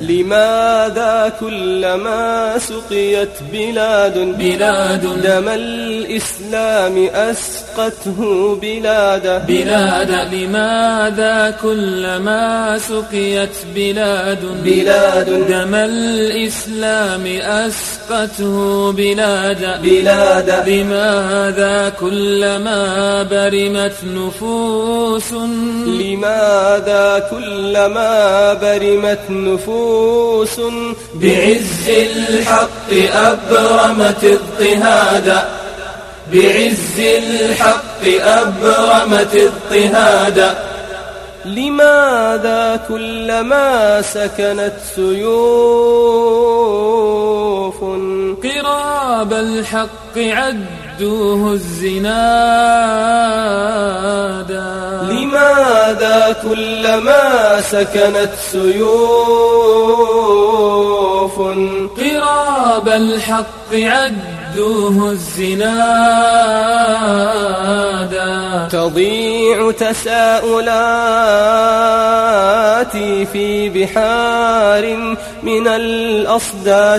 لماذا كلما سقيت بلاد دم الإسلام أسقته بلادا لماذا كلما سقيت بلاد دم الإسلام أسقته بلادا لماذا كلما برمت نفوس بعز الحق أبرمت اضطهادا لماذا كلما سكنت سيوف قراب الحق عدوه الزنادا لماذا كلما سكنت سيوف قراب الحق عدوه الزنادا تضيع تساؤلاتي في بحار من الأصدى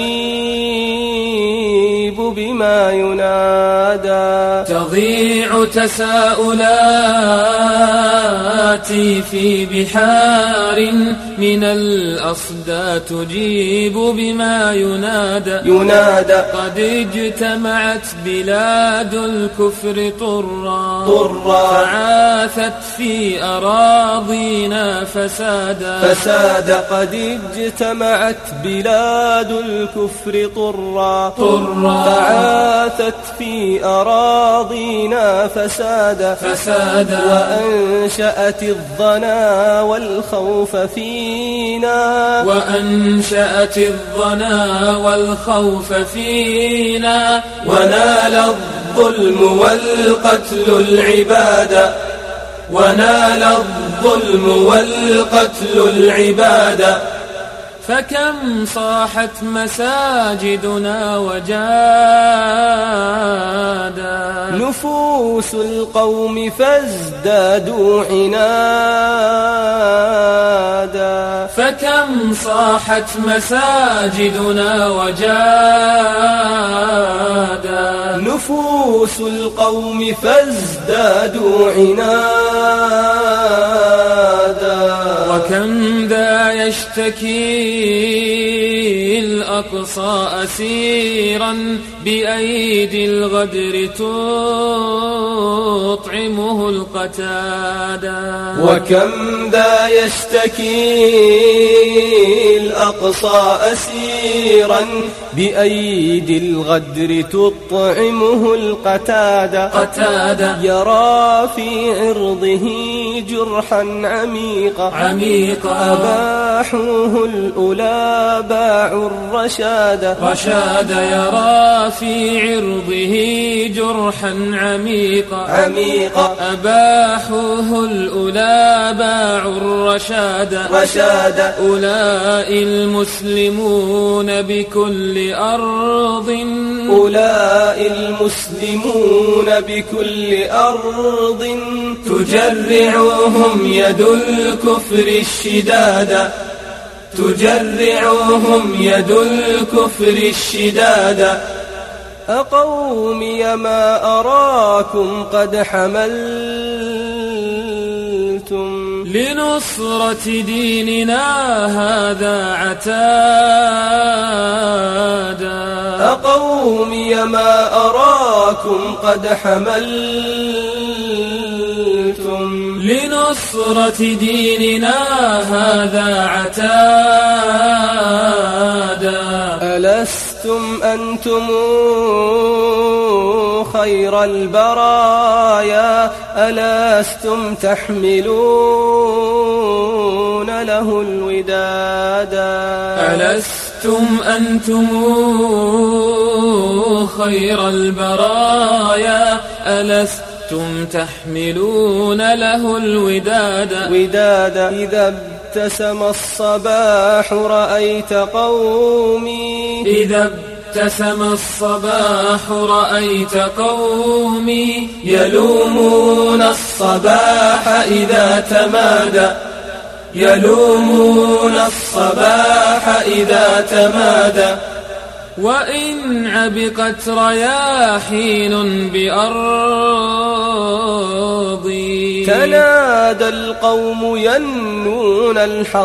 تجيب بما ينادى تضيع تساؤلاتي في بحار من الأصدى تجيب بما ينادى قد اجتمعت بلاد الكفر طرا فعاثت في أراضينا فسادا قد اجتمعت بلاد الكفر طرا فعاثت في أراضينا فسادا وأنشأت الظنا والخوف فينا ونال الظلم والقتل العباد فكم صاحت مساجدنا وجادا نفوس القوم فازدادوا عنادا فكم صاحت مساجدنا وجادا نفوس القوم فازدادوا عنادا وكم ذا يشتكي الأقصى أسيرا بأيدي الغدر تطعمه القتادا وكم ذا يشتكي الأقصى أسيرا بأيدي الغدر تطعمه القتادا يرى في عرضه جرحا عميقا أباحوه الأولى باعوا الرشادا يرى في عرضه جرحا عميقا أباحوه الأولى باعوا الرشادا أولئك المسلمون بكل أرض تجرعهم يد الكفر الشدادا أقومي ما أراكم قد حملتم لنصرة ديننا هذا عتادا أقومي ما أراكم قد حملتم لنصرة ديننا هذا عتادا ألستم أنتم خير البرايا ألستم تحملون له الودادا ألستم أنتم خير البرايا ألستم تحملون له الودادا إذا ابتسم الصباح رأيت قومي يلومون الصباح إذا يلومون الصباح إذا تمادى. وإن عبقت رياحين بأرضي تنادى القوم ينون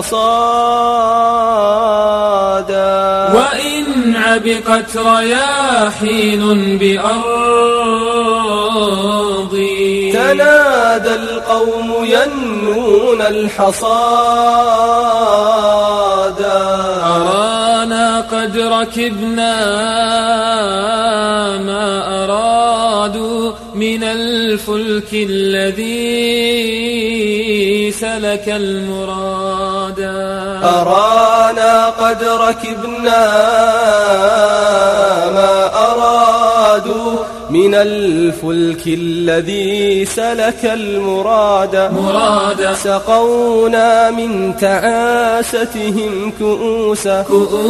الحصادا. وإن عبقت رياحين بأرضي تنادى القوم ينون الحصادا. أرانا قد ركبنا ما أرادوا من الفلك الذي سلك المرادا. أرانا قد ركبنا ما أرادوا من الفلك الذي سلك المرادا. سقونا من تعاستهم كؤوسا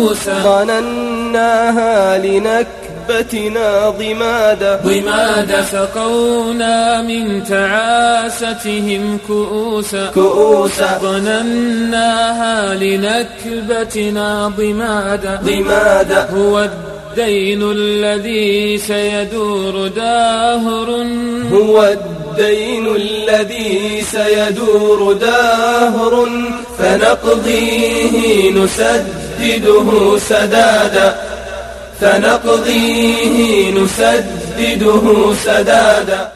ظنناها لنكبتنا ضمادا. سقونا من تعاستهم كؤوسا ظنناها لنكبتنا ضمادا. هو الدين الذي سيدور داهر. هو الدين الذي سيدور داهر فنقضيه نسدده سدادا. فنقضيه نسدده سدادا.